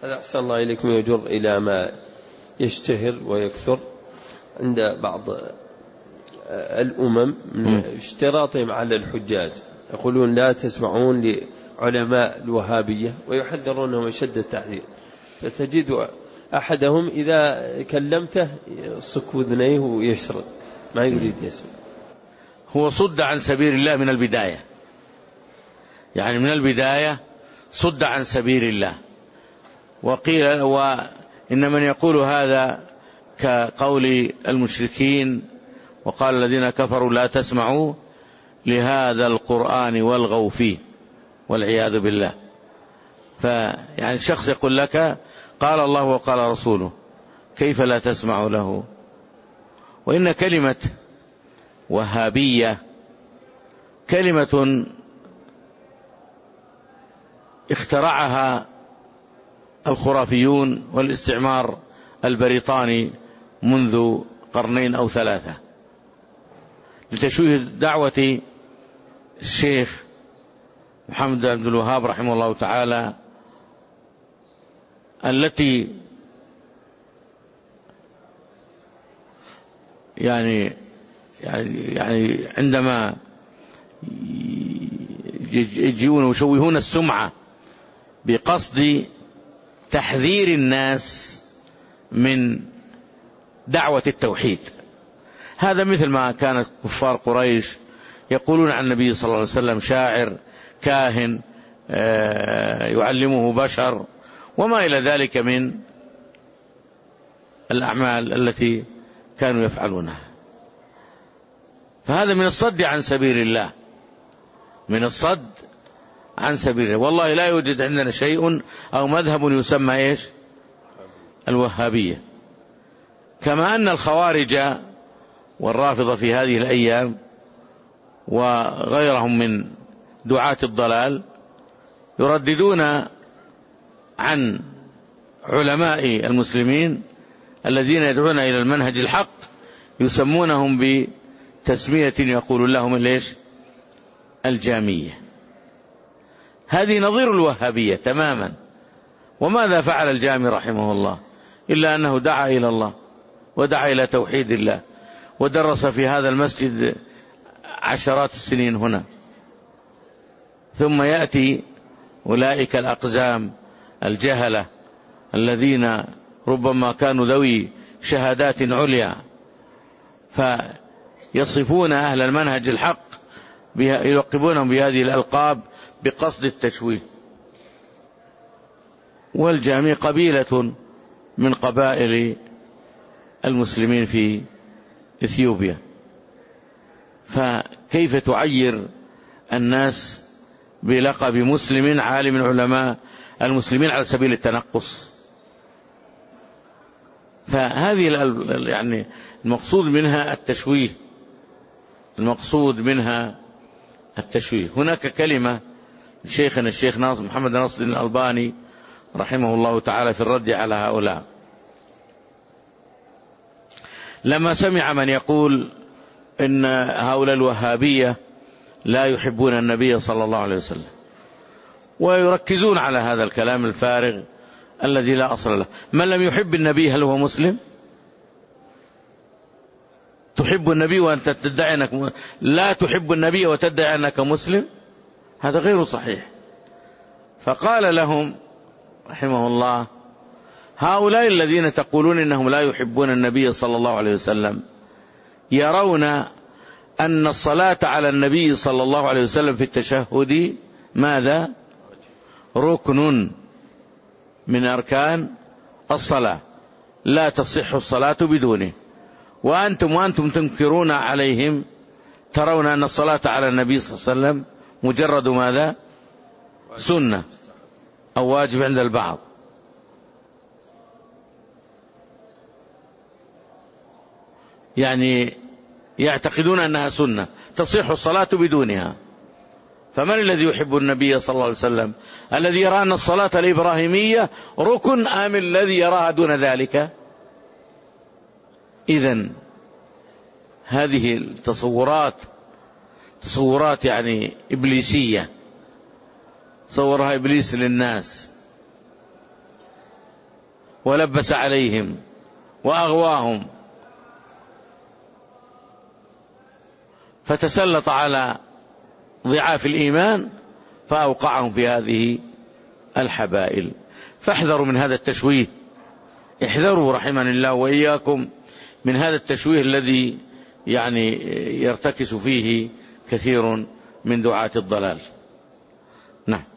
هذا أحسن الله إليكم يجر إلى ما يشتهر ويكثر عند بعض الأمم من اشتراطهم على الحجاج، يقولون لا تسمعون لعلماء الوهابية ويحذرونهم شد التحذير، فتجد أحدهم إذا كلمته يصك وذنيه ويشرد ما يريد يسمع. هو صد عن سبيل الله من البداية، يعني من البداية صد عن سبيل الله. وقيل وإن من يقول هذا كقول المشركين وقال الذين كفروا لا تسمعوا لهذا القرآن والغوا فيه والعياذ بالله. فيعني الشخص يقول لك قال الله وقال رسوله كيف لا تسمع له؟ وإن كلمة وهابية كلمة اخترعها الخرافيون والاستعمار البريطاني منذ قرنين أو ثلاثة لتشويه دعوة الشيخ محمد بن عبد الوهاب رحمه الله تعالى، التي يعني عندما يجيون ويشوهون السمعة بقصد تحذير الناس من دعوة التوحيد. هذا مثل ما كانت كفار قريش يقولون عن النبي صلى الله عليه وسلم شاعر كاهن يعلمه بشر وما إلى ذلك من الأعمال التي كانوا يفعلونها. فهذا من الصد عن سبيل الله، من الصد عن سبيل الله. والله لا يوجد عندنا شيء أو مذهب يسمى إيش؟ الوهابية. كما أن الخوارج والرافضة في هذه الأيام وغيرهم من دعاة الضلال يرددون عن علماء المسلمين الذين يدعون إلى المنهج الحق، يسمونهم بتسمية يقول لهم ليش؟ الجامية. هذه نظير الوهابية تماما. وماذا فعل الجامي رحمه الله إلا أنه دعا إلى الله ودعا إلى توحيد الله ودرس في هذا المسجد عشرات السنين هنا، ثم يأتي أولئك الأقزام الجهلة الذين ربما كانوا ذوي شهادات عليا فيصفون أهل المنهج الحق يلقبونهم بهذه الألقاب بقصد التشويه. والجامي قبيلة من قبائل المسلمين في إثيوبيا، فكيف تعير الناس بلقب مسلم عالم علماء المسلمين على سبيل التنقص؟ فهذه يعني المقصود منها التشويه، المقصود منها التشويه. هناك كلمة شيخنا الشيخ محمد ناصر الألباني رحمه الله تعالى في الرد على هؤلاء، لما سمع من يقول إن هؤلاء الوهابية لا يحبون النبي صلى الله عليه وسلم ويركزون على هذا الكلام الفارغ الذي لا أصل له. من لم يحب النبي هل هو مسلم؟ تحب النبي وأنت تدعي أنك لا تحب النبي وتدعي أنك مسلم؟ هذا غير صحيح. فقال لهم رحمه الله هؤلاء الذين تقولون إنهم لا يحبون النبي صلى الله عليه وسلم يرون أن الصلاة على النبي صلى الله عليه وسلم في التشهد ماذا؟ ركن من أركان الصلاة لا تصح الصلاة بدونه، وأنتم تنكرون عليهم ترون أن الصلاة على النبي صلى الله عليه وسلم مجرد ماذا؟ سنة أو واجب عند البعض. يعني يعتقدون أنها سنة تصح الصلاة بدونها. فمن الذي يحب النبي صلى الله عليه وسلم؟ الذي يرى أن الصلاة الإبراهيمية ركن أم الذي يراها دون ذلك؟ إذن هذه تصورات يعني إبليسية صورها إبليس للناس. ولبس عليهم وأغواهم، فتسلط على ضعاف الإيمان فأوقعهم في هذه الحبائل. فاحذروا من هذا التشويه، احذروا رحمني الله وإياكم من هذا التشويه الذي يعني يرتكس فيه كثير من دعاة الضلال. نعم.